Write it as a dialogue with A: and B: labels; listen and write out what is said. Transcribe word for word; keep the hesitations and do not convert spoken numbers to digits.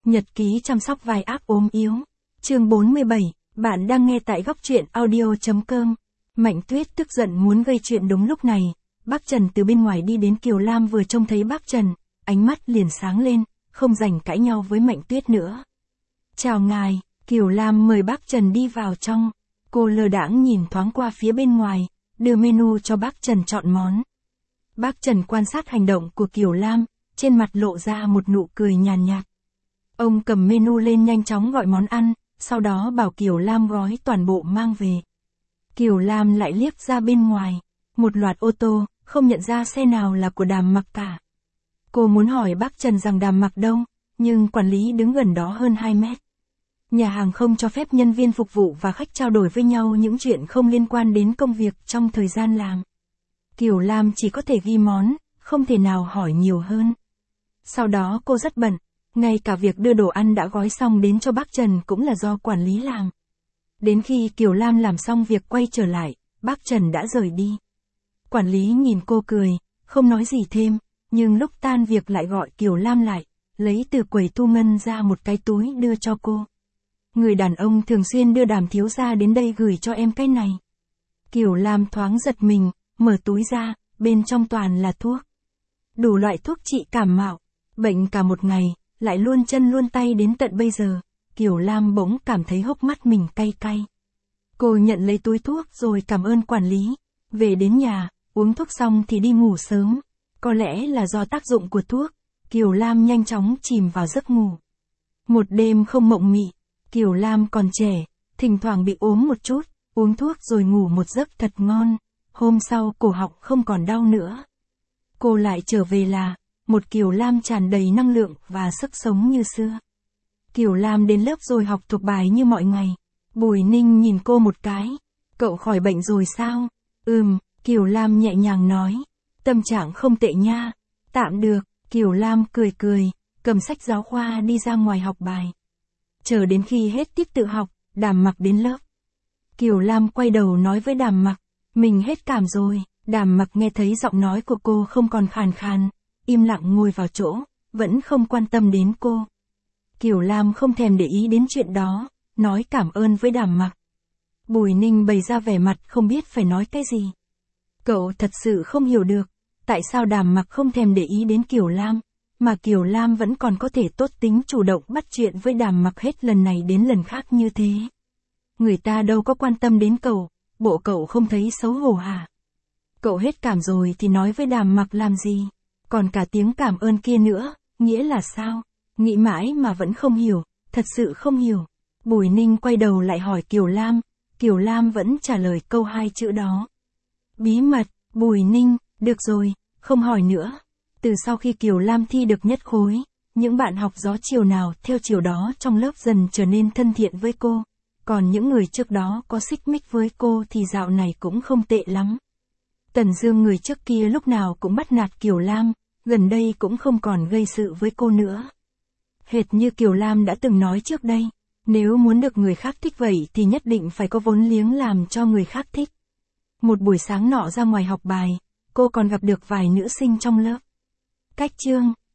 A: Nhật ký chăm sóc vai ác ốm yếu. Chương bốn mươi bảy, bạn đang nghe tại góc truyện audio chấm com. Mạnh Tuyết tức giận muốn gây chuyện đúng lúc này. Bác Trần từ bên ngoài đi đến, Kiều Lam vừa trông thấy bác Trần, ánh mắt liền sáng lên, không rảnh cãi nhau với Mạnh Tuyết nữa. Chào ngài, Kiều Lam mời bác Trần đi vào trong. Cô lơ đãng nhìn thoáng qua phía bên ngoài, đưa menu cho bác Trần chọn món. Bác Trần quan sát hành động của Kiều Lam, trên mặt lộ ra một nụ cười nhàn nhạt. Ông cầm menu lên nhanh chóng gọi món ăn, sau đó bảo Kiều Lam gói toàn bộ mang về. Kiều Lam lại liếc ra bên ngoài, một loạt ô tô, không nhận ra xe nào là của Đàm Mặc cả. Cô muốn hỏi bác Trần rằng Đàm Mặc đâu, nhưng quản lý đứng gần đó hơn hai mét. Nhà hàng không cho phép nhân viên phục vụ và khách trao đổi với nhau những chuyện không liên quan đến công việc trong thời gian làm. Kiều Lam chỉ có thể ghi món, không thể nào hỏi nhiều hơn. Sau đó cô rất bận, ngay cả việc đưa đồ ăn đã gói xong đến cho bác Trần cũng là do quản lý làm. Đến khi Kiều Lam làm xong việc quay trở lại, bác Trần đã rời đi. Quản lý nhìn cô cười, không nói gì thêm, nhưng lúc tan việc lại gọi Kiều Lam lại, lấy từ quầy thu ngân ra một cái túi đưa cho cô. Người đàn ông thường xuyên đưa Đàm thiếu gia đến đây gửi cho em cái này. Kiều Lam thoáng giật mình, mở túi ra, bên trong toàn là thuốc. Đủ loại thuốc trị cảm mạo, bệnh cả một ngày, lại luôn chân luôn tay đến tận bây giờ. Kiều Lam bỗng cảm thấy hốc mắt mình cay cay. Cô nhận lấy túi thuốc rồi cảm ơn quản lý. Về đến nhà, uống thuốc xong thì đi ngủ sớm. Có lẽ là do tác dụng của thuốc, Kiều Lam nhanh chóng chìm vào giấc ngủ. Một đêm không mộng mị, Kiều Lam còn trẻ, thỉnh thoảng bị ốm một chút, uống thuốc rồi ngủ một giấc thật ngon. Hôm sau cổ họng không còn đau nữa. Cô lại trở về là một Kiều Lam tràn đầy năng lượng và sức sống như xưa. Kiều Lam đến lớp rồi học thuộc bài như mọi ngày. Bùi Ninh nhìn cô một cái. Cậu khỏi bệnh rồi sao? Ừm, Kiều Lam nhẹ nhàng nói. Tâm trạng không tệ nha. Tạm được, Kiều Lam cười cười, cầm sách giáo khoa đi ra ngoài học bài. Chờ đến khi hết tiết tự học, Đàm Mặc đến lớp. Kiều Lam quay đầu nói với Đàm Mặc, mình hết cảm rồi. Đàm Mặc nghe thấy giọng nói của cô không còn khàn khàn, im lặng ngồi vào chỗ, vẫn không quan tâm đến cô. Kiều Lam không thèm để ý đến chuyện đó, nói cảm ơn với Đàm Mặc. Bùi Ninh bày ra vẻ mặt không biết phải nói cái gì. Cậu thật sự không hiểu được, tại sao Đàm Mặc không thèm để ý đến Kiều Lam, mà Kiều Lam vẫn còn có thể tốt tính chủ động bắt chuyện với Đàm Mặc hết lần này đến lần khác như thế. Người ta đâu có quan tâm đến cậu, bộ cậu không thấy xấu hổ hả? Cậu hết cảm rồi thì nói với Đàm Mặc làm gì? Còn cả tiếng cảm ơn kia nữa, nghĩa là sao? Nghĩ mãi mà vẫn không hiểu, thật sự không hiểu. Bùi Ninh quay đầu lại hỏi Kiều Lam, Kiều Lam vẫn trả lời câu hai chữ đó. Bí mật, Bùi Ninh, được rồi, không hỏi nữa. Từ sau khi Kiều Lam thi được nhất khối, những bạn học gió chiều nào theo chiều đó trong lớp dần trở nên thân thiện với cô. Còn những người trước đó có xích mích với cô thì dạo này cũng không tệ lắm. Tần Dương người trước kia lúc nào cũng bắt nạt Kiều Lam, gần đây cũng không còn gây sự với cô nữa. Hệt như Kiều Lam đã từng nói trước đây, nếu muốn được người khác thích vậy thì nhất định phải có vốn liếng làm cho người khác thích. Một buổi sáng nọ ra ngoài học bài, cô còn gặp được vài nữ sinh trong lớp. Cách chương